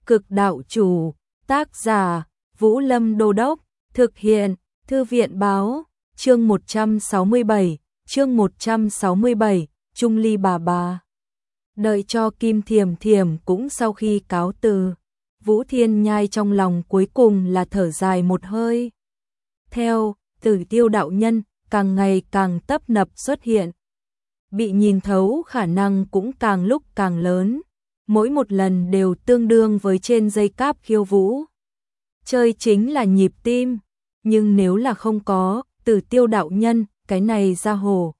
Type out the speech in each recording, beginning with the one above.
Cực đạo chủ, tác giả, Vũ Lâm Đô Đốc, thực hiện, Thư viện báo, chương 167, Trung Ly bà. Đợi cho Kim Thiểm Thiểm cũng sau khi cáo từ, Vũ Thiên Nhai trong lòng cuối cùng là thở dài một hơi. Theo, Tử Tiêu đạo nhân, càng ngày càng tấp nập xuất hiện. Bị nhìn thấu khả năng cũng càng lúc càng lớn, mỗi một lần đều tương đương với trên dây cáp khiêu vũ. Chơi chính là nhịp tim, nhưng nếu là không có Tử Tiêu đạo nhân, cái này ra hồ.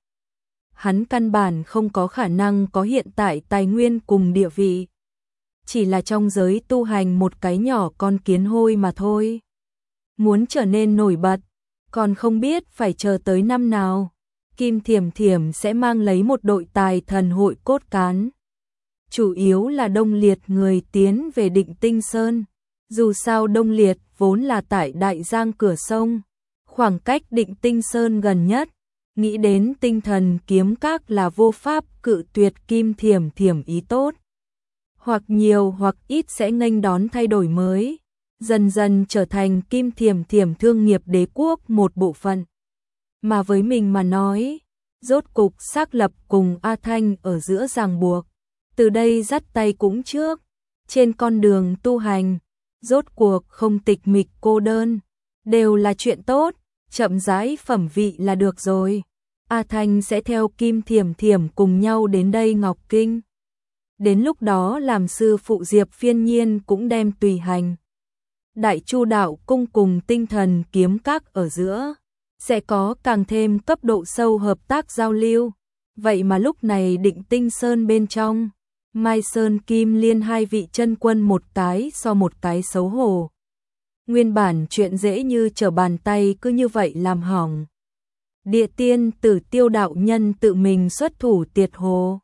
Hắn căn bản không có khả năng có hiện tại tài nguyên cùng địa vị. Chỉ là trong giới tu hành một cái nhỏ con kiến hôi mà thôi. Muốn trở nên nổi bật, còn không biết phải chờ tới năm nào. Kim Thiểm Thiểm sẽ mang lấy một đội tài thần hội cốt cán. Chủ yếu là Đông Liệt người tiến về Định Tinh Sơn. Dù sao Đông Liệt vốn là tại Đại Giang cửa sông, khoảng cách Định Tinh Sơn gần nhất. Nghĩ đến Tinh Thần Kiếm Các là vô pháp cự tuyệt Kim Thiểm Thiểm ý tốt. Hoặc nhiều hoặc ít sẽ nghênh đón thay đổi mới, dần dần trở thành Kim Thiểm Thiểm thương nghiệp đế quốc một bộ phận. Mà với mình mà nói, rốt cục xác lập cùng A Thanh ở giữa ràng buộc, từ đây dắt tay cũng trước, trên con đường tu hành, rốt cuộc không tịch mịch cô đơn, đều là chuyện tốt, chậm rãi phẩm vị là được rồi. A Thanh sẽ theo Kim Thiểm Thiểm cùng nhau đến đây Ngọc Kinh. Đến lúc đó làm sư phụ Diệp Phiên Nhiên cũng đem tùy hành. Đại Chu đạo cung cùng Tinh Thần Kiếm Các ở giữa sẽ có càng thêm cấp độ sâu hợp tác giao lưu. Vậy mà lúc này Định Tinh Sơn bên trong, Mai Sơn Kim Liên hai vị chân quân một cái so một cái xấu hổ. Nguyên bản chuyện dễ như trở bàn tay cứ như vậy làm hỏng. Địa tiên Tử Tiêu đạo nhân tự mình xuất thủ tiệt hồ.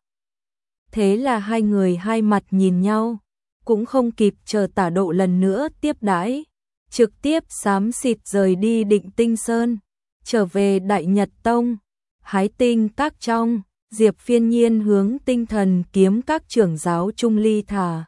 Thế là hai người hai mặt nhìn nhau, cũng không kịp chờ Tả Độ lần nữa tiếp đãi, trực tiếp xám xịt rời đi Định Tinh Sơn, trở về Đại Nhật Tông. Hái Tinh Các trong, Diệp Phiên Nhiên hướng Tinh Thần Kiếm Các trưởng giáo Trung Ly thả.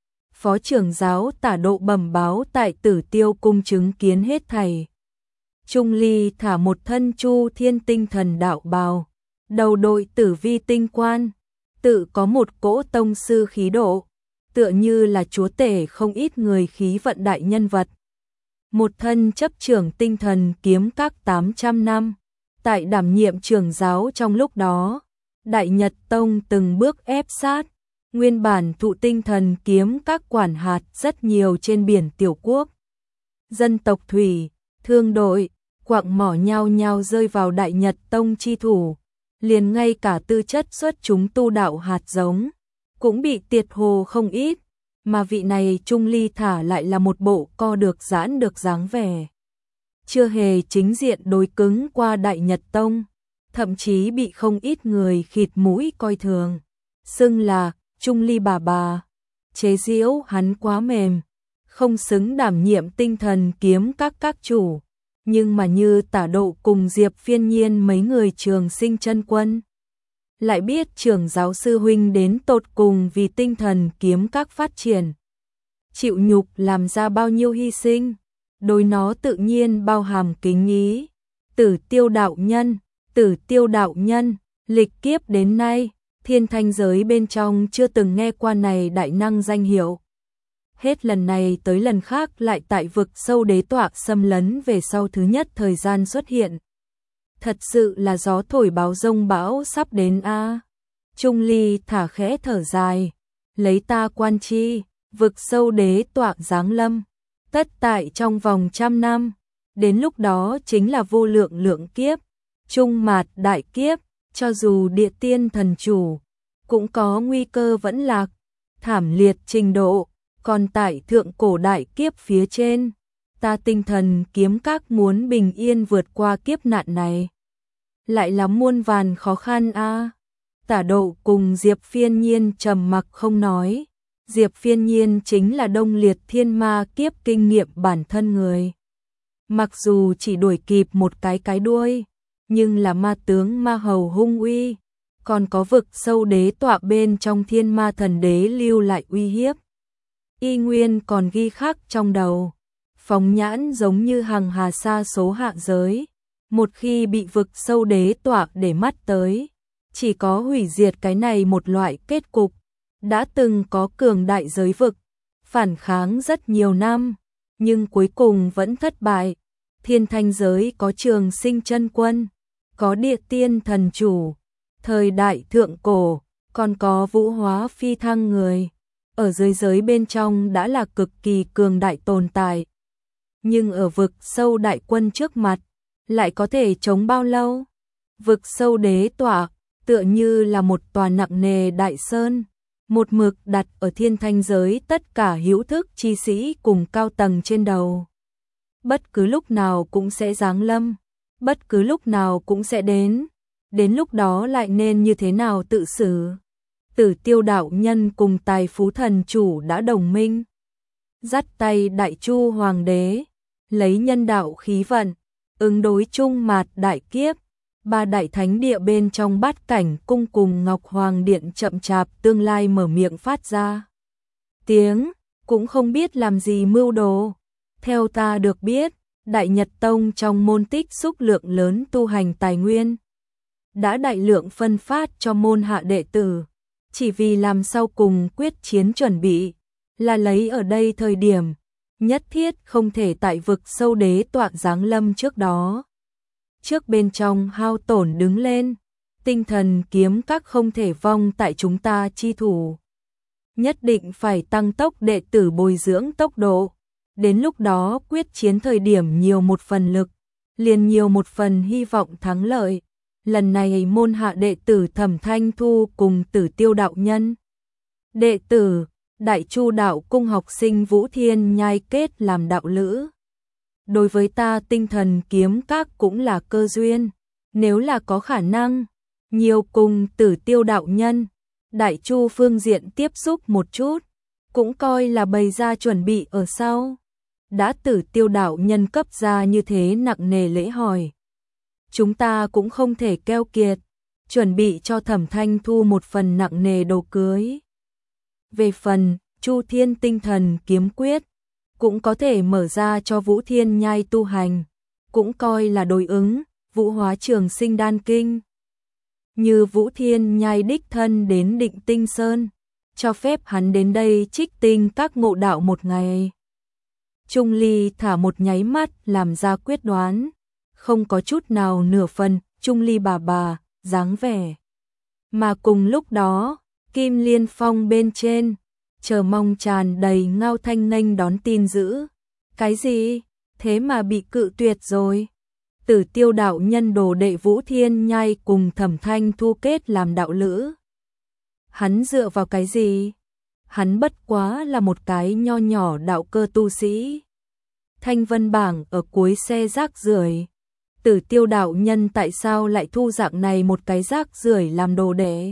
Phó trưởng giáo Tả Độ bẩm báo tại Tử Tiêu cung chứng kiến hết thảy. Trung Ly thả một thân Chu Thiên Tinh Thần đạo bào, đầu đội tử vi tinh quan, tự có một cỗ tông sư khí độ, tựa như là chúa tể không ít người khí vận đại nhân vật. Một thân chấp trưởng Tinh Thần Kiếm Các 800 năm, tại đảm nhiệm trưởng giáo trong lúc đó, Đại Nhật Tông từng bước ép sát, nguyên bản thụ Tinh Thần Kiếm Các quản hạt rất nhiều trên biển tiểu quốc. Dân tộc thủy, thương đội, quặng mỏ nhao nhao rơi vào Đại Nhật Tông chi thủ, liền ngay cả tư chất xuất chúng tu đạo hạt giống, cũng bị tiệt hồ không ít, mà vị này Trung Ly thả lại là một bộ co được giãn được dáng vẻ. Chưa hề chính diện đối cứng qua Đại Nhật Tông, thậm chí bị không ít người khịt mũi coi thường, xưng là Trung Ly bà, chế giễu hắn quá mềm, không xứng đảm nhiệm Tinh Thần Kiếm các chủ. Nhưng mà như Tả Độ cùng Diệp Phiên Nhiên mấy người trường sinh chân quân, lại biết trưởng giáo sư huynh đến tột cùng vì Tinh Thần Kiếm Các phát triển, chịu nhục làm ra bao nhiêu hy sinh, đối nó tự nhiên bao hàm kính ý. Tử Tiêu đạo nhân, lịch kiếp đến nay, thiên thanh giới bên trong chưa từng nghe qua này đại năng danh hiệu. Hết lần này tới lần khác lại tại vực sâu đế tọa xâm lấn về sau thứ nhất thời gian xuất hiện. Thật sự là gió thổi báo rông bão sắp đến a. Trung Ly thả khẽ thở dài, lấy ta quan chi, vực sâu đế tọa giáng lâm, tất tại trong vòng 100 năm, đến lúc đó chính là vô lượng lượng kiếp, trung mạt đại kiếp, cho dù địa tiên thần chủ, cũng có nguy cơ vẫn lạc, thảm liệt trình độ. Còn tại thượng cổ đại kiếp phía trên, ta Tinh Thần Kiếm Các muốn bình yên vượt qua kiếp nạn này, lại là muôn vàn khó khăn a. Tả Độ cùng Diệp Phiên Nhiên trầm mặc không nói. Diệp Phiên Nhiên chính là Đông Liệt thiên ma kiếp kinh nghiệm bản thân người. Mặc dù chỉ đuổi kịp một cái đuôi, nhưng là ma tướng ma hầu hung uy, còn có vực sâu đế tọa bên trong thiên ma thần đế lưu lại uy hiếp. y nguyên còn ghi khắc trong đầu. Phóng nhãn giống như hằng hà sa số hạ giới, một khi bị vực sâu đế tọa để mắt tới, chỉ có hủy diệt cái này một loại kết cục. Đã từng có cường đại giới vực, phản kháng rất nhiều năm, nhưng cuối cùng vẫn thất bại. Thiên Thanh giới có Trường Sinh chân quân, có Địa Tiên thần chủ, thời đại thượng cổ, còn có Vũ Hóa phi thăng người, ở dưới giới bên trong đã là cực kỳ cường đại tồn tại. Nhưng ở vực sâu đại quân trước mặt, lại có thể chống bao lâu? Vực sâu đế tọa, tựa như là một tòa nặng nề đại sơn, một mực đặt ở Thiên Thanh giới tất cả hữu thức chi sĩ cùng cao tầng trên đầu. Bất cứ lúc nào cũng sẽ giáng lâm, bất cứ lúc nào cũng sẽ đến lúc đó lại nên như thế nào tự xử. Tử Tiêu đạo nhân cùng Tài Phú thần chủ đã đồng minh, dắt tay Đại Chu hoàng đế, lấy nhân đạo khí vận, ứng đối chung mạt đại kiếp. Ba đại thánh địa bên trong Bát Cảnh cung cùng Ngọc Hoàng điện chậm chạp tương lai mở miệng phát ra tiếng, cũng không biết làm gì mưu đồ. Theo ta được biết, Đại Nhật Tông trong môn tích xúc lượng lớn tu hành tài nguyên, đã đại lượng phân phát cho môn hạ đệ tử, chỉ vì làm sau cùng quyết chiến chuẩn bị, là lấy ở đây thời điểm nhất thiết không thể tại vực sâu đế tọa giáng lâm trước đó. Trước bên trong hao tổn đứng lên, tinh thần kiếm các không thể vong tại chúng ta chi thủ. Nhất định phải tăng tốc đệ tử bồi dưỡng tốc độ, đến lúc đó quyết chiến thời điểm nhiều một phần lực, liền nhiều một phần hy vọng thắng lợi. Lần này môn hạ đệ tử Thẩm Thanh Thu cùng Tử Tiêu đạo nhân, đệ tử Đại Chu đạo cung học sinh Vũ Thiên Nhai kết làm đạo lữ. Đối với ta tinh thần kiếm các cũng là cơ duyên, nếu là có khả năng, nhiều cùng Tử Tiêu đạo nhân, Đại Chu phương diện tiếp xúc một chút, cũng coi là bày ra chuẩn bị ở sau. Đã Tử Tiêu đạo nhân cấp ra như thế nặng nề lễ hỏi, chúng ta cũng không thể keo kiệt, chuẩn bị cho Thẩm Thanh Thu một phần nặng nề đồ cưới. Về phần Chu Thiên tinh thần kiếm quyết, cũng có thể mở ra cho Vũ Thiên Nhai tu hành, cũng coi là đối ứng Vũ Hóa Trường Sinh đan kinh. Như Vũ Thiên Nhai đích thân đến Định Tinh Sơn, cho phép hắn đến đây trích tinh các ngộ đạo một ngày. Trung Ly thả một nháy mắt làm ra quyết đoán, không có chút nào nửa phần Trung Ly bà dáng vẻ. Mà cùng lúc đó, Kim Liên Phong bên trên, chờ mong tràn đầy Ngao Thanh nghênh đón tin dữ. Cái gì? Thế mà bị cự tuyệt rồi. Tử Tiêu đạo nhân đồ đệ Vũ Thiên Nhai cùng Thẩm Thanh Thu kết làm đạo lữ. Hắn dựa vào cái gì? Hắn bất quá là một cái nho nhỏ đạo cơ tu sĩ. Thanh vân bảng ở cuối xe rác rưởi. Tử Tiêu đạo nhân tại sao lại thu dạng này một cái rác rưởi làm đồ đệ?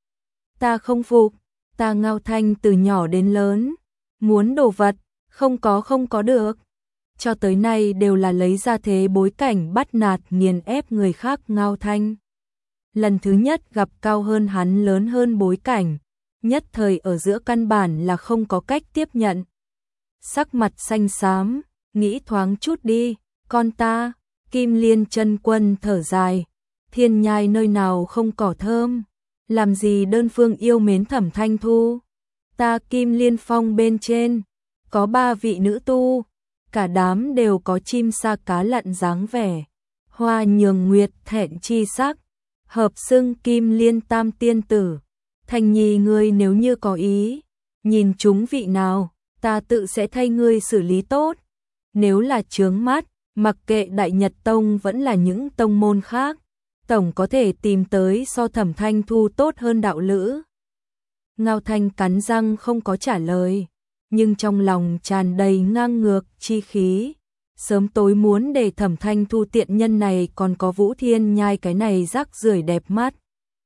Ta không phục, ta Ngao Thanh từ nhỏ đến lớn, muốn đồ vật, không có được. Cho tới nay đều là lấy ra thế bối cảnh bắt nạt nghiền ép người khác Ngao Thanh. Lần thứ nhất gặp cao hơn hắn lớn hơn bối cảnh, nhất thời ở giữa căn bản là không có cách tiếp nhận. Sắc mặt xanh xám, nghĩ thoáng chút đi, con ta. Kim Liên chân quân thở dài, Thiên Nhai nơi nào không cỏ thơm, làm gì đơn phương yêu mến Thẩm Thanh Thu. Ta Kim Liên Phong bên trên, có 3 vị nữ tu, cả đám đều có chim sa cá lặn dáng vẻ, hoa nhường nguyệt thẹn chi sắc, hợp xưng Kim Liên tam tiên tử. Thanh Nhi ngươi nếu như có ý, nhìn chúng vị nào, ta tự sẽ thay ngươi xử lý tốt. Nếu là chướng mắt, mặc kệ Đại Nhật Tông vẫn là những tông môn khác, tổng có thể tìm tới so Thẩm Thanh Thu tốt hơn đạo lữ. Ngao Thanh cắn răng không có trả lời, nhưng trong lòng tràn đầy ngang ngược chi khí. Sớm tối muốn để Thẩm Thanh Thu tiện nhân này còn có Vũ Thiên Nhai cái này rác rưởi đẹp mắt.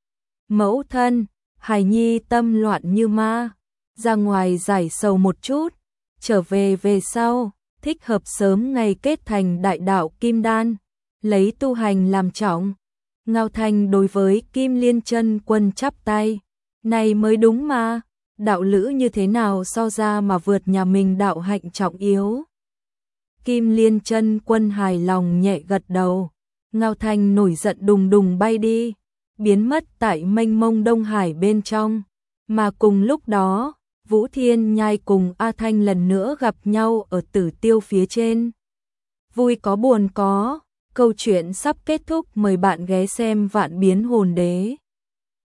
Mẫu thân, hài nhi tâm loạn như ma, ra ngoài giải sầu một chút, trở về sau, thích hợp sớm ngày kết thành đại đạo kim đan, lấy tu hành làm trọng. Ngao Thanh đối với Kim Liên chân quân chắp tay, này mới đúng mà, đạo lữ như thế nào so ra mà vượt nhà mình đạo hạnh trọng yếu. Kim Liên Chân Quân hài lòng nhẹ gật đầu, Ngao Thanh nổi giận đùng đùng bay đi, biến mất tại mênh mông Đông Hải bên trong, mà cùng lúc đó, Vũ Thiên Nhai cùng A Thanh lần nữa gặp nhau ở Tử Tiêu phía trên. Vui có buồn có, câu chuyện sắp kết thúc, mời bạn ghé xem Vạn Biến Hồn Đế.